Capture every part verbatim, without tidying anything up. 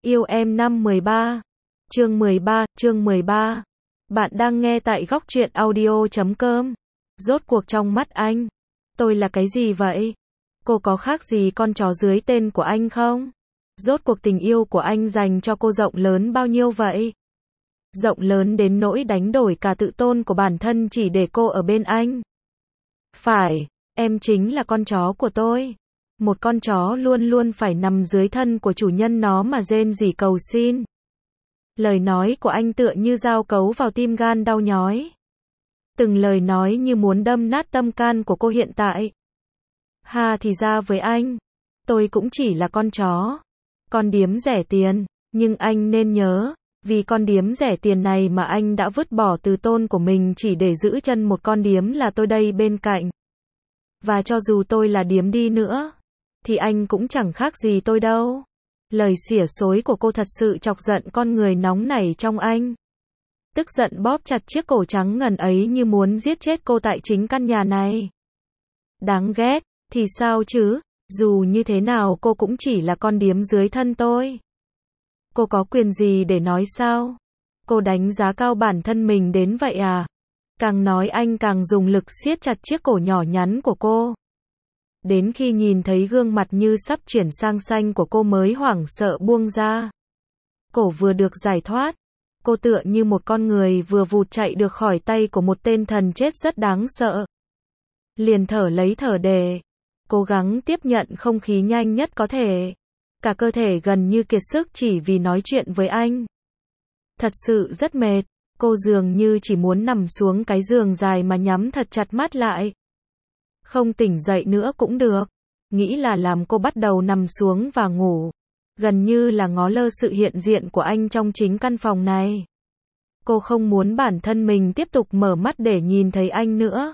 Yêu em năm mười ba. Chương mười ba, chương mười ba. Bạn đang nghe tại góc truyện audio chấm com. Rốt cuộc trong mắt anh, tôi là cái gì vậy? Cô có khác gì con chó dưới tên của anh không? Rốt cuộc tình yêu của anh dành cho cô rộng lớn bao nhiêu vậy? Rộng lớn đến nỗi đánh đổi cả tự tôn của bản thân chỉ để cô ở bên anh. Phải, em chính là con chó của tôi. Một con chó luôn luôn phải nằm dưới thân của chủ nhân nó mà rên rỉ cầu xin. Lời nói của anh tựa như dao cấu vào tim gan đau nhói. Từng lời nói như muốn đâm nát tâm can của cô hiện tại. Ha, thì ra với anh, tôi cũng chỉ là con chó, con điếm rẻ tiền, nhưng anh nên nhớ, vì con điếm rẻ tiền này mà anh đã vứt bỏ từ tôn của mình chỉ để giữ chân một con điếm là tôi đây bên cạnh. Và cho dù tôi là điếm đi nữa, thì anh cũng chẳng khác gì tôi đâu. Lời xỉa xối của cô thật sự chọc giận con người nóng nảy trong anh. Tức giận bóp chặt chiếc cổ trắng ngần ấy như muốn giết chết cô tại chính căn nhà này. Đáng ghét, thì sao chứ, dù như thế nào cô cũng chỉ là con điếm dưới thân tôi. Cô có quyền gì để nói sao? Cô đánh giá cao bản thân mình đến vậy à? Càng nói anh càng dùng lực siết chặt chiếc cổ nhỏ nhắn của cô. Đến khi nhìn thấy gương mặt như sắp chuyển sang xanh của cô mới hoảng sợ buông ra. Cổ vừa được giải thoát, cô tựa như một con người vừa vụt chạy được khỏi tay của một tên thần chết rất đáng sợ. Liền thở lấy thở để, cố gắng tiếp nhận không khí nhanh nhất có thể. Cả cơ thể gần như kiệt sức chỉ vì nói chuyện với anh. Thật sự rất mệt, cô dường như chỉ muốn nằm xuống cái giường dài mà nhắm thật chặt mắt lại. Không tỉnh dậy nữa cũng được. Nghĩ là làm cô bắt đầu nằm xuống và ngủ. Gần như là ngó lơ sự hiện diện của anh trong chính căn phòng này. Cô không muốn bản thân mình tiếp tục mở mắt để nhìn thấy anh nữa.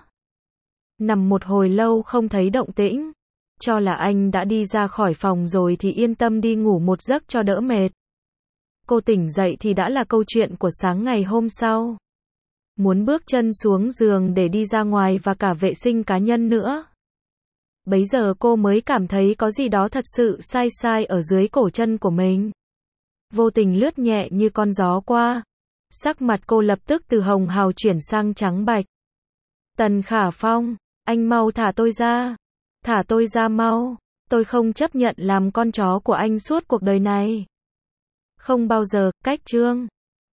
Nằm một hồi lâu không thấy động tĩnh. Cho là anh đã đi ra khỏi phòng rồi thì yên tâm đi ngủ một giấc cho đỡ mệt. Cô tỉnh dậy thì đã là câu chuyện của sáng ngày hôm sau. Muốn bước chân xuống giường để đi ra ngoài và cả vệ sinh cá nhân nữa. Bấy giờ cô mới cảm thấy có gì đó thật sự sai sai ở dưới cổ chân của mình. Vô tình lướt nhẹ như con gió qua. Sắc mặt cô lập tức từ hồng hào chuyển sang trắng bạch. Tần Khả Phong, anh mau thả tôi ra. Thả tôi ra mau. Tôi không chấp nhận làm con chó của anh suốt cuộc đời này. Không bao giờ, cách chương.